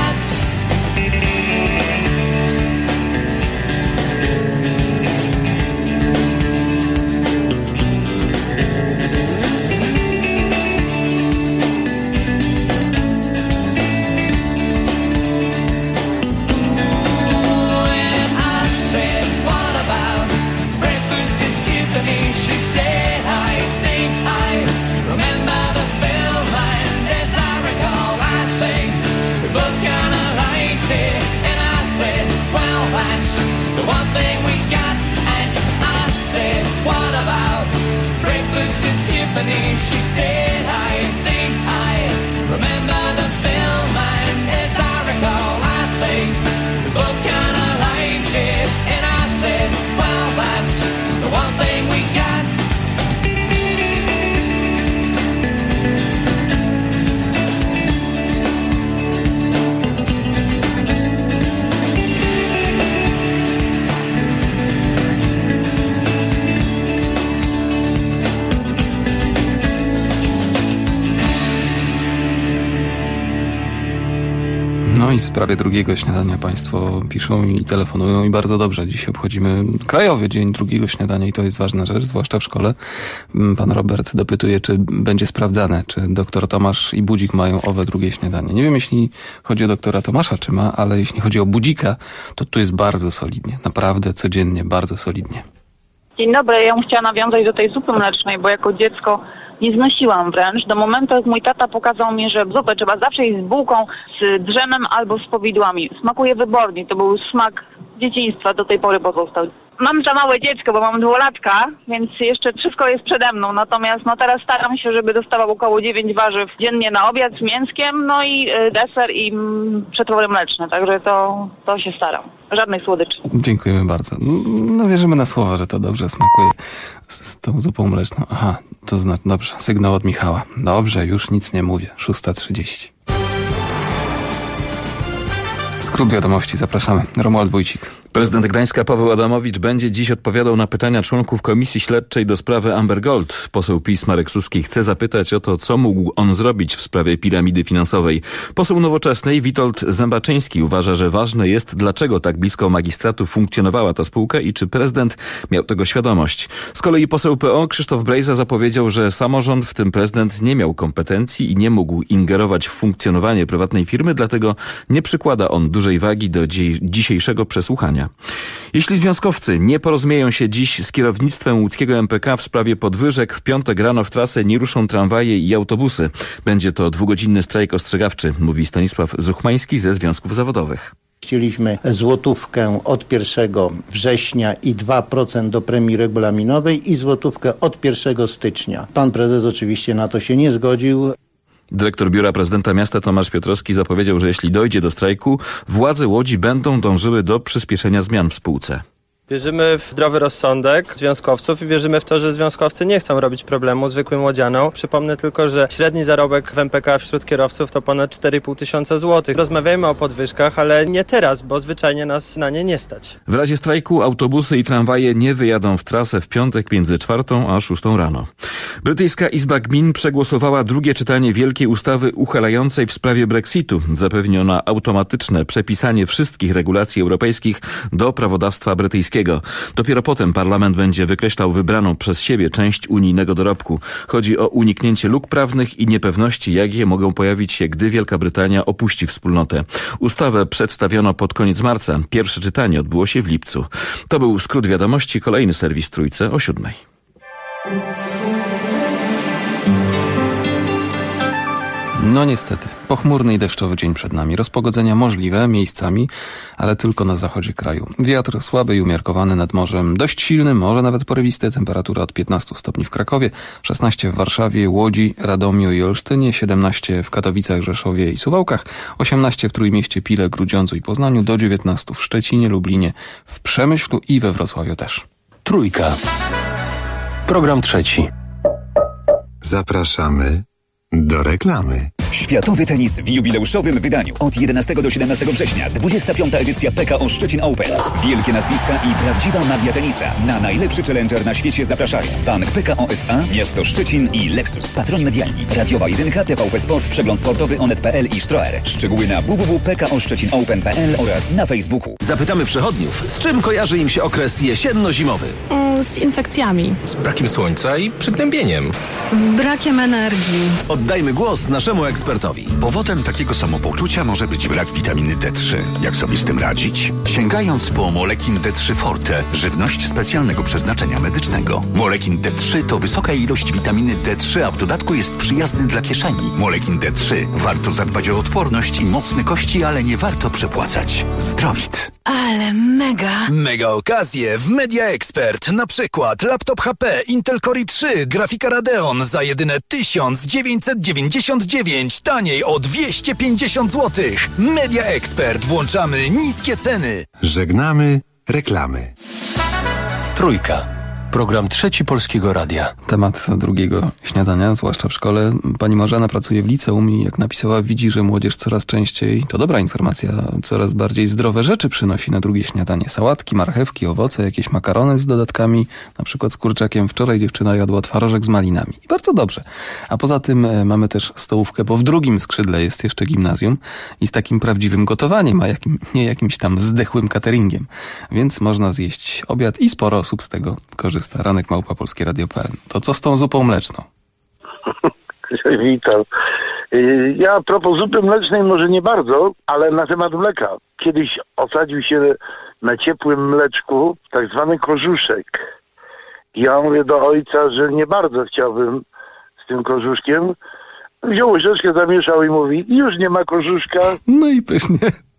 She said, I think I remember the film, and as I recall, I think we both kinda liked it. And I said, well, that's the one thing we got. And I said, what about breakfast at Tiffany? She said, I think I remember the film, and as I recall, I think we both kinda liked it. And I said, well, that's the one thing we got. No i w sprawie drugiego śniadania państwo piszą i telefonują i bardzo dobrze. Dziś obchodzimy Krajowy Dzień Drugiego Śniadania i to jest ważna rzecz, zwłaszcza w szkole. Pan Robert dopytuje, czy będzie sprawdzane, czy doktor Tomasz i Budzik mają owe drugie śniadanie. Nie wiem, jeśli chodzi o doktora Tomasza, czy ma, ale jeśli chodzi o Budzika, to tu jest bardzo solidnie. Naprawdę codziennie, bardzo solidnie. Dzień dobry, ja bym chciała nawiązać do tej zupy mlecznej, bo jako dziecko nie znosiłam wręcz. Do momentu, jak mój tata pokazał mi, że zupę trzeba zawsze jeść z bułką, z drzemem albo z powidłami. Smakuje wybornie, to był smak dzieciństwa, do tej pory pozostał. Mam za małe dziecko, bo mam 2-latka, więc jeszcze wszystko jest przede mną. Natomiast teraz staram się, żeby dostawał około 9 warzyw dziennie na obiad z mięskiem, no i deser i przetwory mleczne. Także to się staram. Żadnych słodyczy. Dziękujemy bardzo. No wierzymy na słowa, że to dobrze smakuje z tą zupą mleczną. Aha, to znaczy, dobrze, sygnał od Michała. Dobrze, już nic nie mówię. 6:30. Skrót wiadomości, zapraszamy. Romuald Wójcik. Prezydent Gdańska Paweł Adamowicz będzie dziś odpowiadał na pytania członków Komisji Śledczej do sprawy Amber Gold. Poseł PiS Marek Suski chce zapytać o to, co mógł on zrobić w sprawie piramidy finansowej. Poseł Nowoczesnej Witold Zębaczyński uważa, że ważne jest, dlaczego tak blisko magistratu funkcjonowała ta spółka i czy prezydent miał tego świadomość. Z kolei poseł PO Krzysztof Brejza zapowiedział, że samorząd, w tym prezydent, nie miał kompetencji i nie mógł ingerować w funkcjonowanie prywatnej firmy, dlatego nie przykłada on dużej wagi do dzisiejszego przesłuchania. stycznia. Jeśli związkowcy nie porozumieją się dziś z kierownictwem łódzkiego MPK w sprawie podwyżek, w piątek rano w trasę nie ruszą tramwaje i autobusy. Będzie to 2-godzinny strajk ostrzegawczy, mówi Stanisław Zuchmański ze związków zawodowych. Chcieliśmy złotówkę od 1 września i 2% do premii regulaminowej i złotówkę od 1 stycznia. Pan prezes oczywiście na to się nie zgodził. Dyrektor Biura Prezydenta Miasta Tomasz Piotrowski zapowiedział, że jeśli dojdzie do strajku, władze Łodzi będą dążyły do przyspieszenia zmian w spółce. Wierzymy w zdrowy rozsądek związkowców i wierzymy w to, że związkowcy nie chcą robić problemu zwykłym łodzianom. Przypomnę tylko, że średni zarobek w MPK wśród kierowców to ponad 4,5 tysiąca złotych. Rozmawiajmy o podwyżkach, ale nie teraz, bo zwyczajnie nas na nie stać. W razie strajku autobusy i tramwaje nie wyjadą w trasę w piątek między 4 a 6 rano. Brytyjska Izba Gmin przegłosowała drugie czytanie wielkiej ustawy uchylającej w sprawie Brexitu. Zapewniono automatyczne przepisanie wszystkich regulacji europejskich do prawodawstwa brytyjskiego. Dopiero potem parlament będzie wykreślał wybraną przez siebie część unijnego dorobku. Chodzi o uniknięcie luk prawnych i niepewności, jakie mogą pojawić się, gdy Wielka Brytania opuści wspólnotę. Ustawę przedstawiono pod koniec marca. Pierwsze czytanie odbyło się w lipcu. To był skrót wiadomości. Kolejny serwis Trójce o 7:00. No niestety, pochmurny i deszczowy dzień przed nami. Rozpogodzenia możliwe miejscami, ale tylko na zachodzie kraju. Wiatr słaby i umiarkowany nad morzem, dość silny, może nawet porywisty. Temperatura od 15 stopni w Krakowie, 16 w Warszawie, Łodzi, Radomiu i Olsztynie, 17 w Katowicach, Rzeszowie i Suwałkach, 18 w Trójmieście, Pile, Grudziądzu i Poznaniu, do 19 w Szczecinie, Lublinie, w Przemyślu i we Wrocławiu też. Trójka. Program trzeci. Zapraszamy do reklamy. Światowy tenis w jubileuszowym wydaniu. Od 11 do 17 września 25. edycja PKO Szczecin Open. Wielkie nazwiska i prawdziwa magia tenisa. Na najlepszy challenger na świecie zapraszają Bank PKO SA, Miasto Szczecin i Lexus. Patroni medialni: Radiowa 1, TVP Sport, Przegląd Sportowy, Onet.pl i Stroer. Szczegóły na www.pkoszczecinopen.pl oraz na Facebooku. Zapytamy przechodniów, z czym kojarzy im się okres jesienno-zimowy. Z infekcjami. Z brakiem słońca i przygnębieniem. Z brakiem energii. Oddajmy głos naszemu ekspertowi. Powodem takiego samopoczucia może być brak witaminy D3. Jak sobie z tym radzić? Sięgając po Molekin D3 Forte, żywność specjalnego przeznaczenia medycznego. Molekin D3 to wysoka ilość witaminy D3, a w dodatku jest przyjazny dla kieszeni. Molekin D3. Warto zadbać o odporność i mocne kości, ale nie warto przepłacać. Zdrowit. Ale mega. Mega okazje w Media Expert. Na przykład laptop HP Intel Core i3, grafika Radeon za jedyne 1999, taniej o 250 zł. Media Expert. Włączamy niskie ceny. Żegnamy reklamy. Trójka. Program trzeci Polskiego Radia. Temat drugiego śniadania, zwłaszcza w szkole. Pani Marzena pracuje w liceum i jak napisała, widzi, że młodzież coraz częściej, to dobra informacja, coraz bardziej zdrowe rzeczy przynosi na drugie śniadanie. Sałatki, marchewki, owoce, jakieś makarony z dodatkami, na przykład z kurczakiem. Wczoraj dziewczyna jadła twarożek z malinami. I bardzo dobrze. A poza tym mamy też stołówkę, bo w drugim skrzydle jest jeszcze gimnazjum i z takim prawdziwym gotowaniem, a nie jakimś tam zdechłym cateringiem. Więc można zjeść obiad i sporo osób z tego korzysta. Ranek@polskieradio.pl. To co z tą zupą mleczną? Witam. Ja a propos zupy mlecznej może nie bardzo, ale na temat mleka. Kiedyś osadził się na ciepłym mleczku tak zwany korzuszek. Ja mówię do ojca, że nie bardzo chciałbym z tym korzuszkiem. Wziął łyżeczkę, zamieszał i mówi: już nie ma korzuszka. No i pysznie.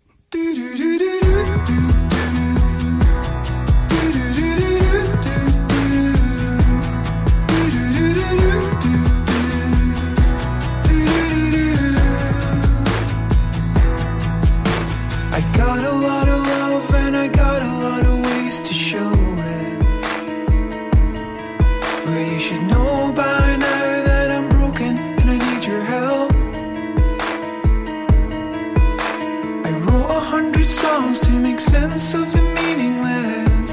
Songs to make sense of the meaningless.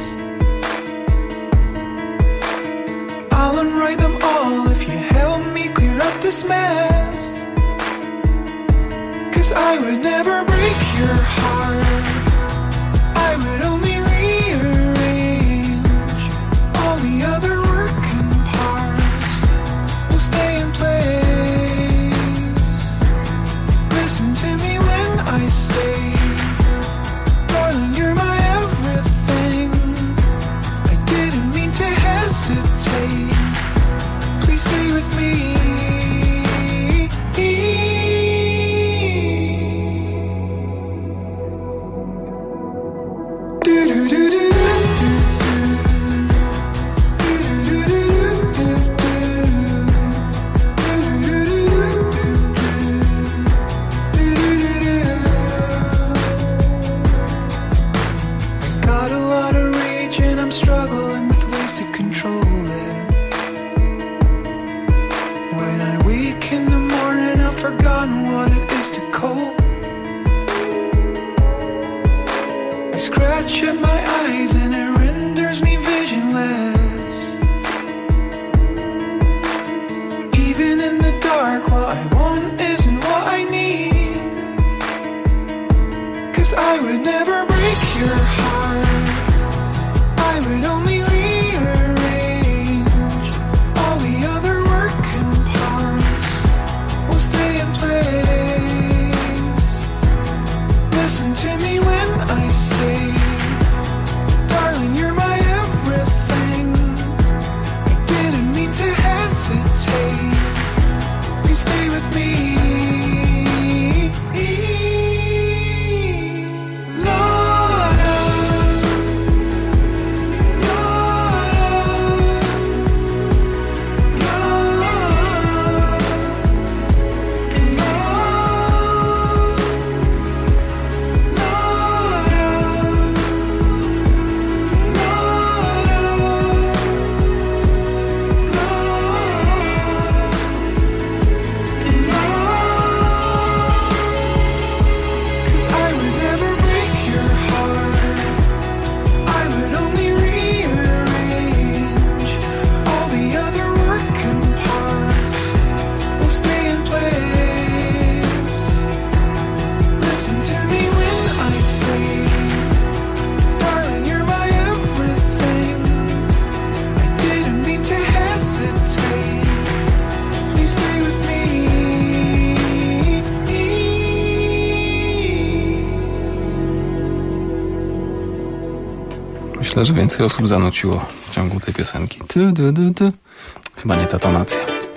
I'll unwrite them all if you help me clear up this mess. 'Cause I would never break your heart. I would only rearrange all the other working parts. Will stay in place. Listen to me when I say, darling, you're my everything. coat. I scratch at my eyes and it renders me visionless. Even in the dark, what I want isn't what I need. 'Cause I would never break your heart. I would only rearrange all the other working parts. Will stay in place. Listen to me when I say, darling, you're my everything. I didn't mean to hesitate. Please stay with me. Myślę, że więcej osób zanuciło w ciągu tej piosenki. Chyba nie ta tonacja.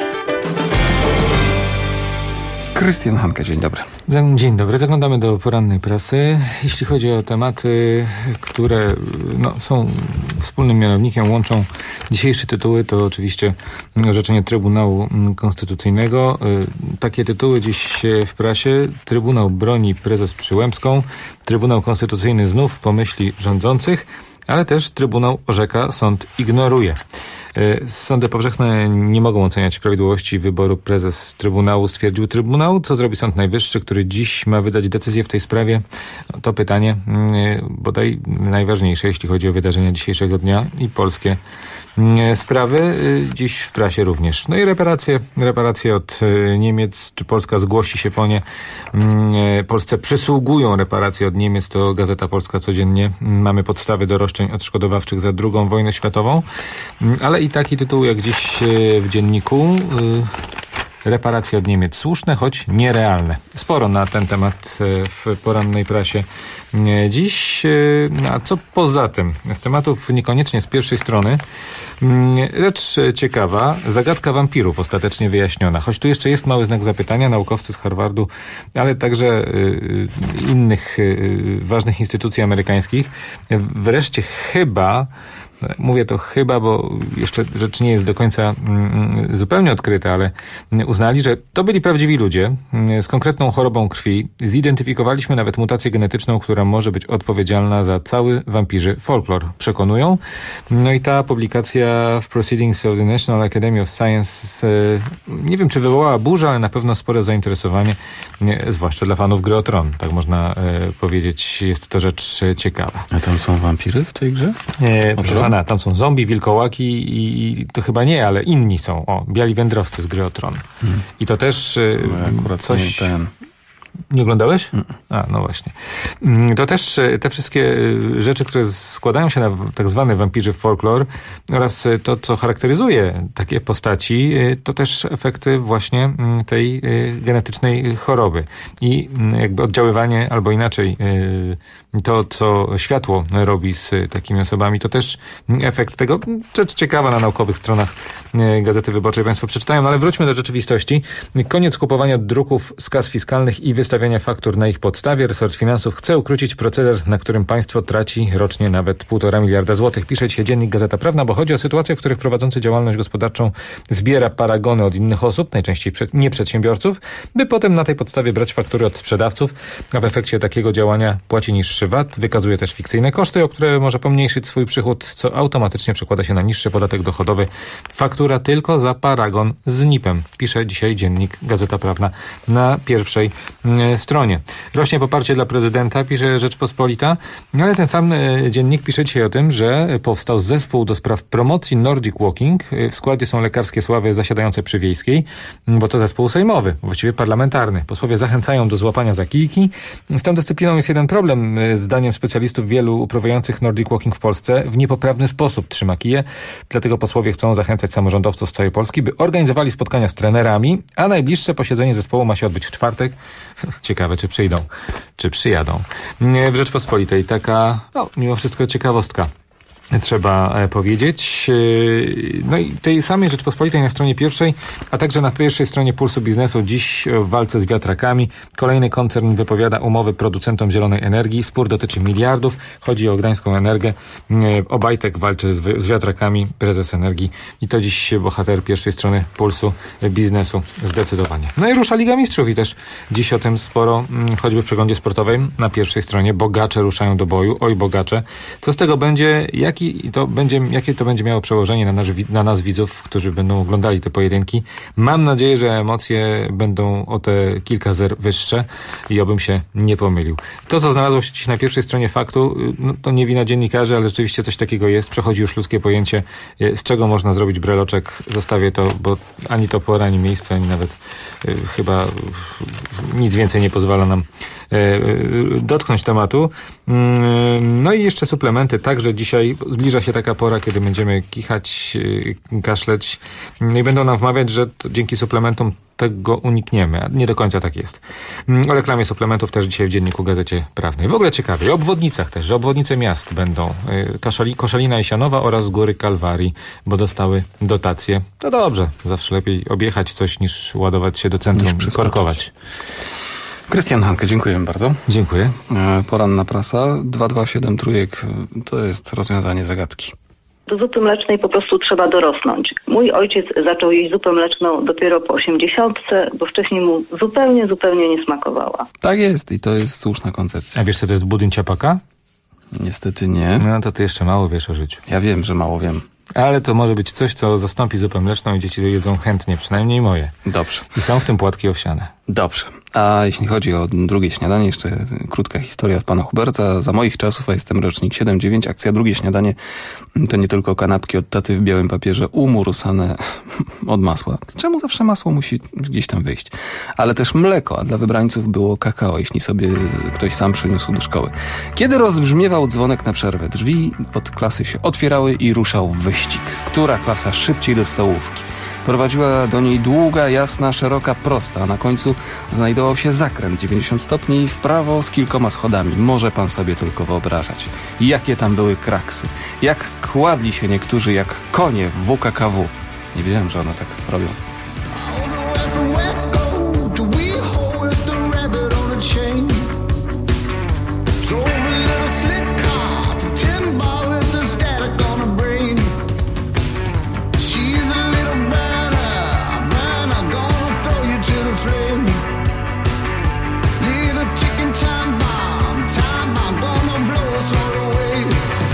Krystian Hanke, dzień dobry. Dzień dobry, zaglądamy do porannej prasy. Jeśli chodzi o tematy, które są wspólnym mianownikiem, łączą dzisiejsze tytuły, to oczywiście orzeczenie Trybunału Konstytucyjnego. Takie tytuły dziś w prasie. Trybunał broni prezes Przyłębską. Trybunał Konstytucyjny znów pomyśli rządzących, ale też Trybunał orzeka, sąd ignoruje. Sądy powszechne nie mogą oceniać prawidłowości wyboru prezes Trybunału, stwierdził Trybunał. Co zrobi Sąd Najwyższy, który dziś ma wydać decyzję w tej sprawie? To pytanie bodaj najważniejsze, jeśli chodzi o wydarzenia dzisiejszego dnia i polskie sprawy. Dziś w prasie również. No i reparacje od Niemiec. Czy Polska zgłosi się po nie? Polsce przysługują reparacje od Niemiec. To Gazeta Polska codziennie. Mamy podstawy do roszczeń odszkodowawczych za II wojnę światową. Ale i taki tytuł jak dziś w Dzienniku. Reparacje od Niemiec słuszne, choć nierealne. Sporo na ten temat w porannej prasie dziś. A co poza tym? Z tematów niekoniecznie z pierwszej strony. Rzecz ciekawa, zagadka wampirów ostatecznie wyjaśniona. Choć tu jeszcze jest mały znak zapytania, naukowcy z Harvardu, ale także innych ważnych instytucji amerykańskich. Wreszcie chyba, mówię to chyba, bo jeszcze rzecz nie jest do końca zupełnie odkryta, ale uznali, że to byli prawdziwi ludzie z konkretną chorobą krwi. Zidentyfikowaliśmy nawet mutację genetyczną, która może być odpowiedzialna za cały wampirzy folklor. Przekonują. No i ta publikacja w Proceedings of the National Academy of Science nie wiem, czy wywołała burzę, ale na pewno spore zainteresowanie, zwłaszcza dla fanów Gry o Tron. Tak można powiedzieć. Jest to rzecz ciekawa. A tam są wampiry w tej grze? Proszę pana, tam są zombie, wilkołaki i to chyba nie, ale inni są. Biali wędrowcy z Gry o Tron. I to też akurat coś... Nie oglądałeś? No właśnie. To też te wszystkie rzeczy, które składają się na tak zwany wampirzy folklor oraz to, co charakteryzuje takie postaci, to też efekty właśnie tej genetycznej choroby. I jakby oddziaływanie, albo inaczej to, co światło robi z takimi osobami, to też efekt tego. Rzecz ciekawa na naukowych stronach Gazety Wyborczej Państwo przeczytają, no ale wróćmy do rzeczywistości. Koniec kupowania druków z kas fiskalnych i wystawiania faktur na ich podstawie. Resort Finansów chce ukrócić proceder, na którym państwo traci rocznie nawet 1,5 miliarda złotych. Pisze dzisiaj dziennik Gazeta Prawna, bo chodzi o sytuacje, w których prowadzący działalność gospodarczą zbiera paragony od innych osób, najczęściej nie przedsiębiorców, by potem na tej podstawie brać faktury od sprzedawców, a w efekcie takiego działania płaci niższy VAT, wykazuje też fikcyjne koszty, o które może pomniejszyć swój przychód, co automatycznie przekłada się na niższy podatek dochodowy. Faktury emerytura tylko za paragon z NIP-em, pisze dzisiaj dziennik Gazeta Prawna na pierwszej stronie. Rośnie poparcie dla prezydenta, pisze Rzeczpospolita, ale ten sam dziennik pisze dzisiaj o tym, że powstał zespół do spraw promocji Nordic Walking. W składzie są lekarskie sławy zasiadające przy Wiejskiej, bo to zespół sejmowy, właściwie parlamentarny. Posłowie zachęcają do złapania za kijki. Z tą dyscypliną jest jeden problem. Zdaniem specjalistów wielu uprawiających Nordic Walking w Polsce w niepoprawny sposób trzyma kije. Dlatego posłowie chcą zachęcać samorządowców z całej Polski, by organizowali spotkania z trenerami, a najbliższe posiedzenie zespołu ma się odbyć w czwartek. Ciekawe, czy przyjdą, czy przyjadą. W Rzeczpospolitej taka, mimo wszystko ciekawostka. Trzeba powiedzieć. No i w tej samej Rzeczpospolitej na stronie pierwszej, a także na pierwszej stronie Pulsu Biznesu dziś w walce z wiatrakami. Kolejny koncern wypowiada umowy producentom zielonej energii. Spór dotyczy miliardów. Chodzi o Gdańską Energię. Obajtek walczy z wiatrakami, prezes Energii. I to dziś bohater pierwszej strony Pulsu Biznesu zdecydowanie. No i rusza Liga Mistrzów i też dziś o tym sporo, choćby w przeglądzie sportowym na pierwszej stronie. Bogacze ruszają do boju. Oj, bogacze. Co z tego będzie? Jakie to będzie miało przełożenie na nas widzów, którzy będą oglądali te pojedynki. Mam nadzieję, że emocje będą o te kilka zer wyższe i obym się nie pomylił. To, co znalazło się dziś na pierwszej stronie Faktu, to nie wina dziennikarzy, ale rzeczywiście coś takiego jest. Przechodzi już ludzkie pojęcie, z czego można zrobić breloczek. Zostawię to, bo ani to pora, ani miejsce, ani nawet chyba nic więcej nie pozwala nam dotknąć tematu. No i jeszcze suplementy. Także dzisiaj zbliża się taka pora, kiedy będziemy kichać, kaszleć. No i będą nam wmawiać, że dzięki suplementom tego unikniemy. A nie do końca tak jest. O reklamie suplementów też dzisiaj w dzienniku Gazecie Prawnej. W ogóle ciekawie. O obwodnicach też, że obwodnice miast będą. Koszalina i Sianowa oraz Góry Kalwarii, bo dostały dotacje. To dobrze. Zawsze lepiej objechać coś niż ładować się do centrum i korkować. Krystian Hanke, dziękuję bardzo. Dziękuję. Poranna prasa, 227 trójek, to jest rozwiązanie zagadki. Do zupy mlecznej po prostu trzeba dorosnąć. Mój ojciec zaczął jeść zupę mleczną dopiero po 80, bo wcześniej mu zupełnie nie smakowała. Tak jest i to jest słuszna koncepcja. A wiesz, co to jest budyń ciapaka? Niestety nie. No to ty jeszcze mało wiesz o życiu. Ja wiem, że mało wiem. Ale to może być coś, co zastąpi zupę mleczną i dzieci to jedzą chętnie, przynajmniej moje. Dobrze. I są w tym płatki owsiane. Dobrze. A jeśli chodzi o drugie śniadanie, jeszcze krótka historia od pana Huberta. Za moich czasów, a jestem rocznik 7-9, akcja drugie śniadanie to nie tylko kanapki od taty w białym papierze umurusane od masła. Czemu zawsze masło musi gdzieś tam wyjść? Ale też mleko, a dla wybrańców było kakao, jeśli sobie ktoś sam przyniósł do szkoły. Kiedy rozbrzmiewał dzwonek na przerwę, drzwi od klasy się otwierały i ruszał wyścig. Która klasa szybciej do stołówki? Prowadziła do niej długa, jasna, szeroka, prosta, a na końcu znajdował się zakręt 90 stopni w prawo z kilkoma schodami. Może pan sobie tylko wyobrażać. Jakie tam były kraksy. Jak kładli się niektórzy jak konie w WKKW. Nie wiedziałem, że one tak robią.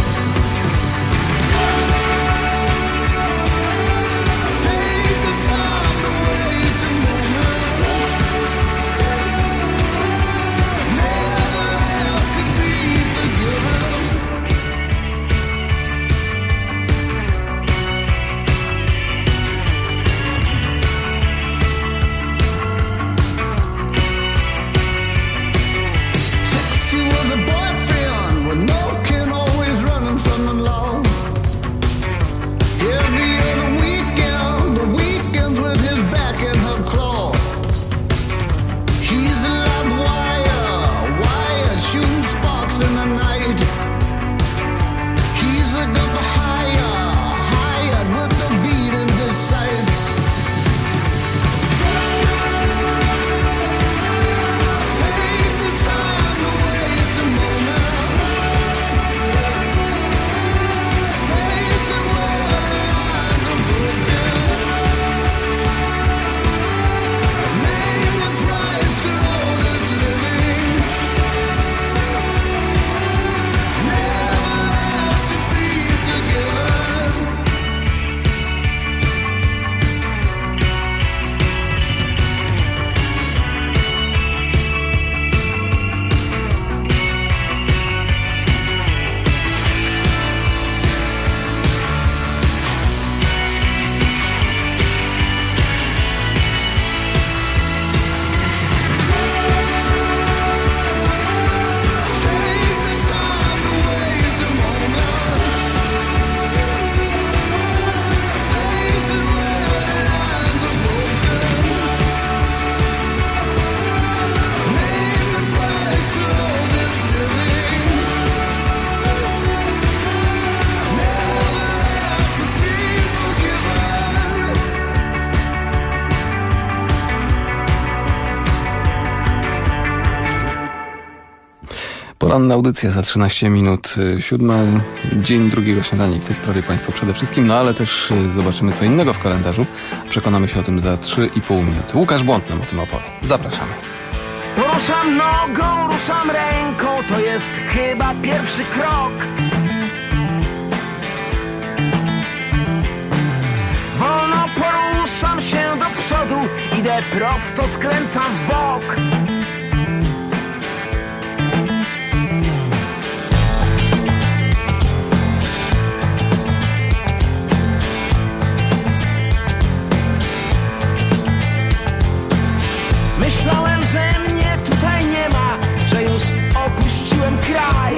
Take the time. Poranna audycja za 13 minut 7. Dzień drugiego śniadania w tej sprawie Państwo przede wszystkim, no ale też zobaczymy co innego w kalendarzu. Przekonamy się o tym za 3,5 minuty. Łukasz Błąd nam o tym opowie. Zapraszamy. Ruszam nogą, ruszam ręką, to jest chyba pierwszy krok. Wolno poruszam się do przodu, idę prosto, skręcam w bok. Myślałem, że mnie tutaj nie ma, że już opuściłem kraj.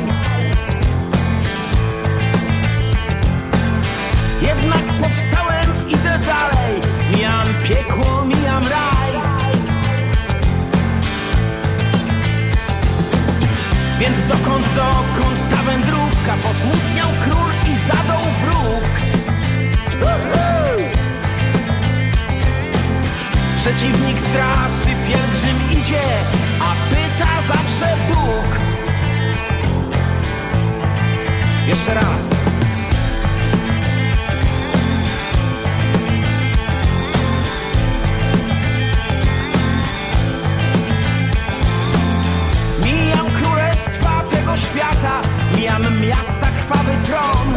Jednak powstałem, idę dalej, mijam piekło, mijam raj. Więc dokąd ta wędrówka? Posmutniał król i zadał wróg. Przeciwnik straszy, pielgrzym idzie, a pyta zawsze Bóg. Jeszcze raz. Mijam królestwa tego świata, mijam miasta, krwawy tron.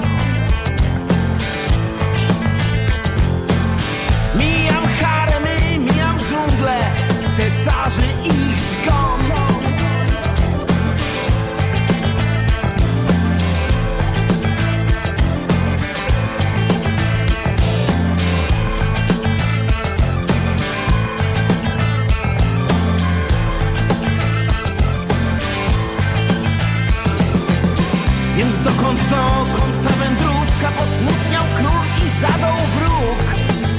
Mijam haremy, mijam dżunglę, cesarzy i ich zgon. Więc dokąd ta wędrówka? Posmutniał król i zadał wróg.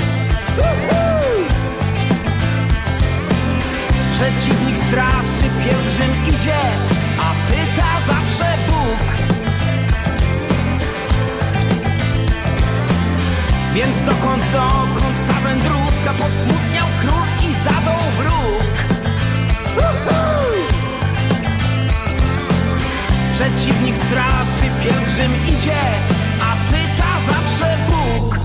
Przeciwnik straszy, pielgrzym idzie, a pyta zawsze Bóg. Więc dokąd ta wędrówka? Posmutniał król i zadał wróg. Przeciwnik straszy, pielgrzym idzie, a pyta zawsze Bóg.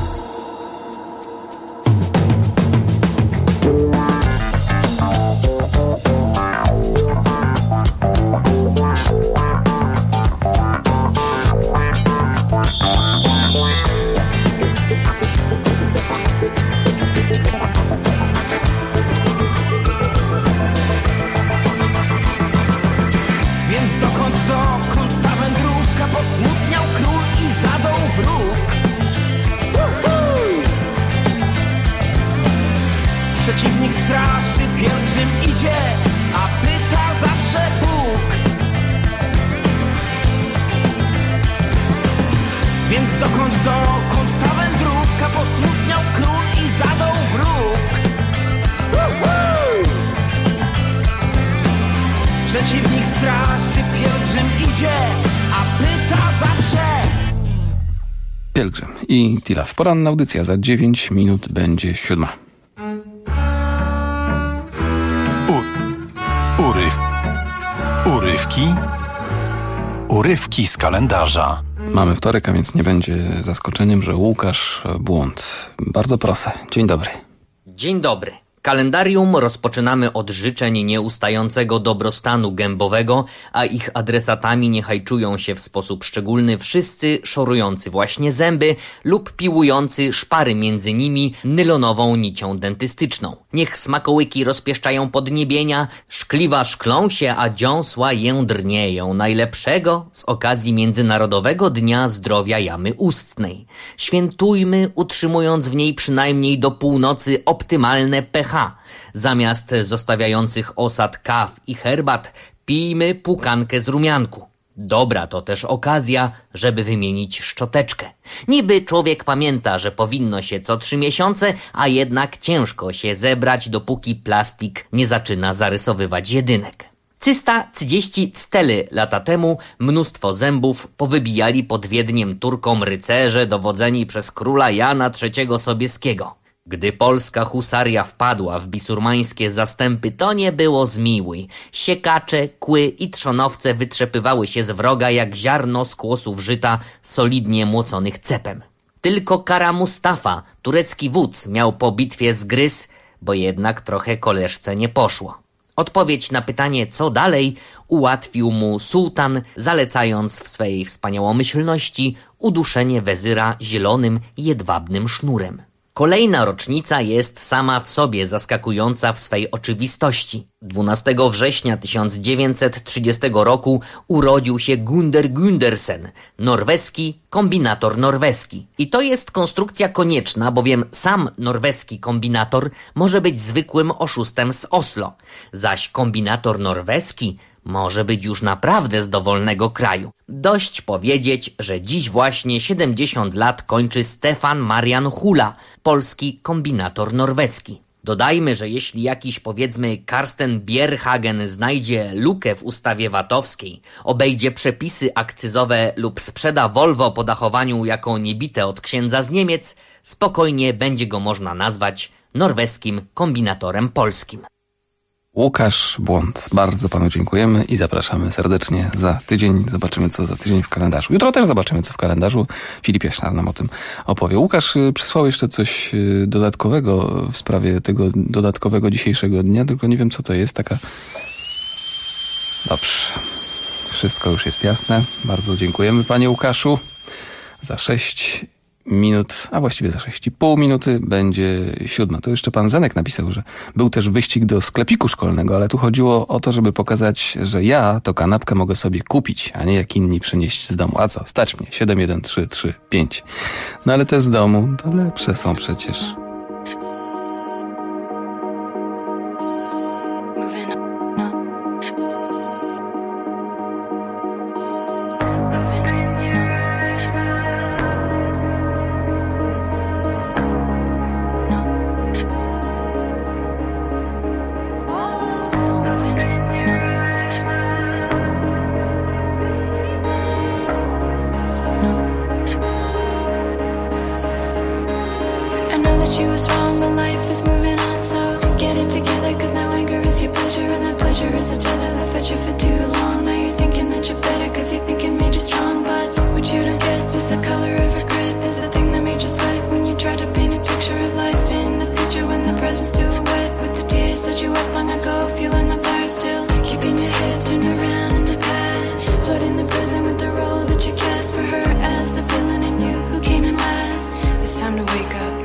Więc dokąd ta wędrówka? Posmutniał król i zadał wróg. Przeciwnik straszy, pielgrzym idzie, a pyta zawsze Bóg. Więc dokąd ta wędrówka? Posmutniał król i zadał wróg. Przeciwnik straszy, pielgrzym idzie, a pyta zawsze. Pielgrzym i Tilaf. Poranna audycja za 9 minut będzie 7. Urywki z kalendarza. Mamy wtorek, a więc nie będzie zaskoczeniem, że Łukasz Błąd. Bardzo proszę. Dzień dobry. Dzień dobry. Kalendarium rozpoczynamy od życzeń nieustającego dobrostanu gębowego, a ich adresatami niechaj czują się w sposób szczególny wszyscy szorujący właśnie zęby lub piłujący szpary między nimi nylonową nicią dentystyczną. Niech smakołyki rozpieszczają podniebienia, szkliwa szklą się, a dziąsła jędrnieją. Najlepszego z okazji Międzynarodowego Dnia Zdrowia Jamy Ustnej. Świętujmy, utrzymując w niej przynajmniej do północy optymalne pH. Zamiast zostawiających osad kaw i herbat, pijmy płukankę z rumianku. Dobra to też okazja, żeby wymienić szczoteczkę. Niby człowiek pamięta, że powinno się co 3 miesiące, a jednak ciężko się zebrać, dopóki plastik nie zaczyna zarysowywać jedynek. 334 lata temu mnóstwo zębów powybijali pod Wiedniem Turkom rycerze dowodzeni przez króla Jana III Sobieskiego. Gdy polska husaria wpadła w bisurmańskie zastępy, to nie było zmiłuj. Siekacze, kły i trzonowce wytrzepywały się z wroga jak ziarno z kłosów żyta solidnie młoconych cepem. Tylko Kara Mustafa, turecki wódz, miał po bitwie zgryz, bo jednak trochę koleżce nie poszło. Odpowiedź na pytanie, co dalej, ułatwił mu sułtan, zalecając w swej wspaniałomyślności uduszenie wezyra zielonym, jedwabnym sznurem. Kolejna rocznica jest sama w sobie zaskakująca w swej oczywistości. 12 września 1930 roku urodził się Gunder Gundersen, norweski kombinator norweski. I to jest konstrukcja konieczna, bowiem sam norweski kombinator może być zwykłym oszustem z Oslo, zaś kombinator norweski może być już naprawdę z dowolnego kraju. Dość powiedzieć, że dziś właśnie 70 lat kończy Stefan Marian Hula, polski kombinator norweski. Dodajmy, że jeśli jakiś, powiedzmy, Karsten Bierhagen znajdzie lukę w ustawie VAT-owskiej, obejdzie przepisy akcyzowe lub sprzeda Volvo po dachowaniu jako niebite od księdza z Niemiec, spokojnie będzie go można nazwać norweskim kombinatorem polskim. Łukasz Błąd, bardzo panu dziękujemy i zapraszamy serdecznie za tydzień. Zobaczymy, co za tydzień w kalendarzu. Jutro też zobaczymy, co w kalendarzu. Filip Jaśnar nam o tym opowie. Łukasz przysłał jeszcze coś dodatkowego w sprawie tego dodatkowego dzisiejszego dnia, tylko nie wiem, co to jest. Taka... Dobrze. Wszystko już jest jasne. Bardzo dziękujemy, panie Łukaszu. Za 6 minut, a właściwie za 6,5 minuty będzie 7. To jeszcze pan Zenek napisał, że był też wyścig do sklepiku szkolnego, ale tu chodziło o to, żeby pokazać, że ja to kanapkę mogę sobie kupić, a nie jak inni przynieść z domu. A co? Stać mnie. 71335. No ale te z domu to lepsze są przecież. You was wrong, but life is moving on, so get it together, cause now anger is your pleasure, and that pleasure is the tether that fed you for too long. Now you're thinking that you're better, cause you think it made you strong, but what you don't get is the color of regret, is the thing that made you sweat when you try to paint a picture of life in the future, when the present's too wet with the tears that you wept long ago, feeling the fire still, keeping your head turned around in the past, flooding the present with the role that you cast for her as the villain in you who came in last. It's time to wake up.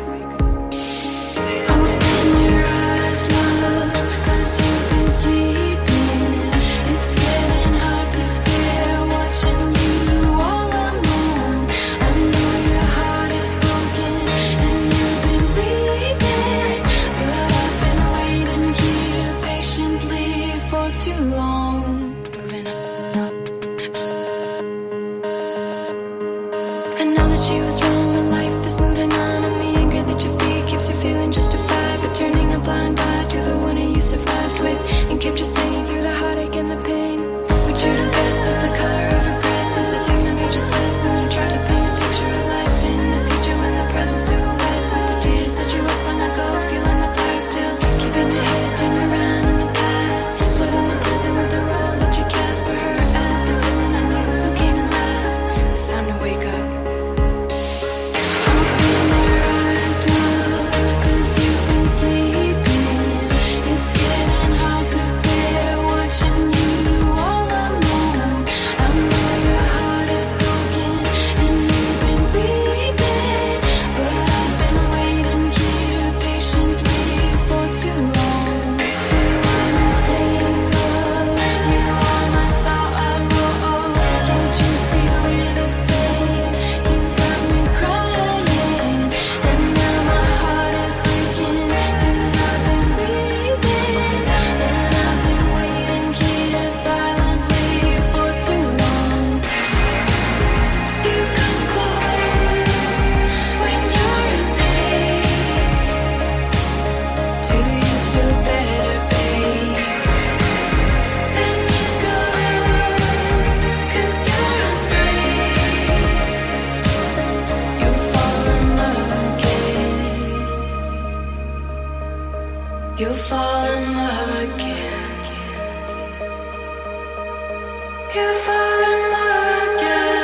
She was wrong, but life is moving on, and the you'll fall in love again. You'll fall in love again.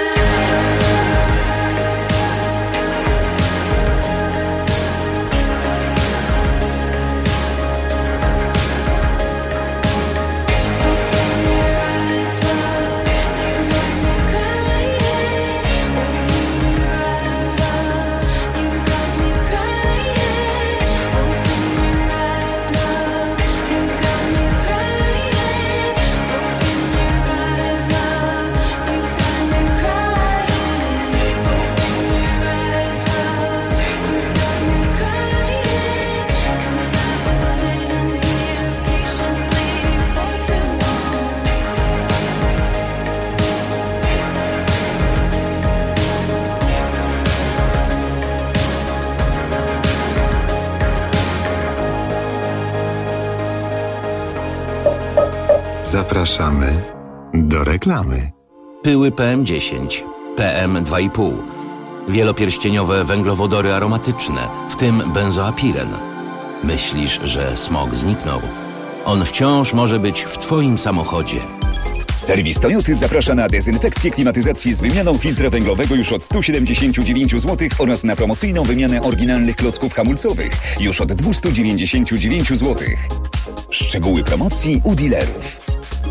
Zapraszamy do reklamy. Pyły PM10, PM2,5, wielopierścieniowe węglowodory aromatyczne, w tym benzoapiren. Myślisz, że smog zniknął? On wciąż może być w Twoim samochodzie. Serwis Toyoty zaprasza na dezynfekcję klimatyzacji z wymianą filtra węglowego już od 179 zł oraz na promocyjną wymianę oryginalnych klocków hamulcowych już od 299 zł. Szczegóły promocji u dealerów.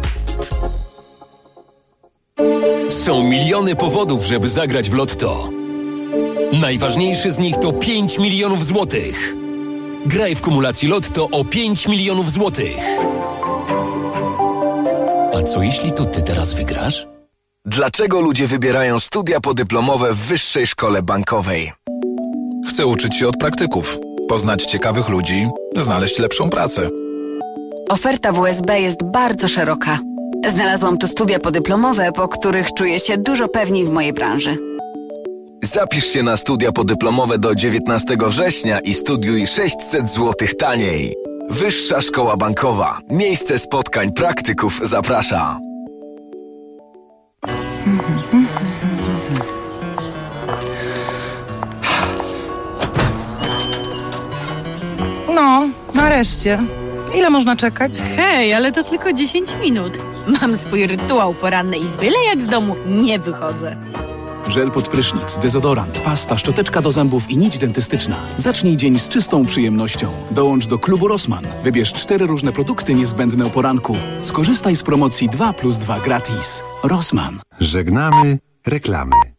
Są miliony powodów, żeby zagrać w Lotto. Najważniejszy z nich to 5 milionów złotych. Graj w kumulacji Lotto o 5 milionów złotych. A co jeśli to ty teraz wygrasz? Dlaczego ludzie wybierają studia podyplomowe w Wyższej Szkole Bankowej? Chcę uczyć się od praktyków, poznać ciekawych ludzi, znaleźć lepszą pracę. Oferta WSB jest bardzo szeroka. Znalazłam tu studia podyplomowe, po których czuję się dużo pewniej w mojej branży. Zapisz się na studia podyplomowe do 19 września i studiuj 600 zł taniej. Wyższa Szkoła Bankowa. Miejsce spotkań praktyków zaprasza. No, nareszcie. Ile można czekać? Hej, ale to tylko 10 minut. Mam swój rytuał poranny i byle jak z domu nie wychodzę. Żel pod prysznic, dezodorant, pasta, szczoteczka do zębów i nić dentystyczna. Zacznij dzień z czystą przyjemnością. Dołącz do klubu Rossmann. Wybierz 4 różne produkty niezbędne o poranku. Skorzystaj z promocji 2+2 gratis. Rossmann. Żegnamy reklamy.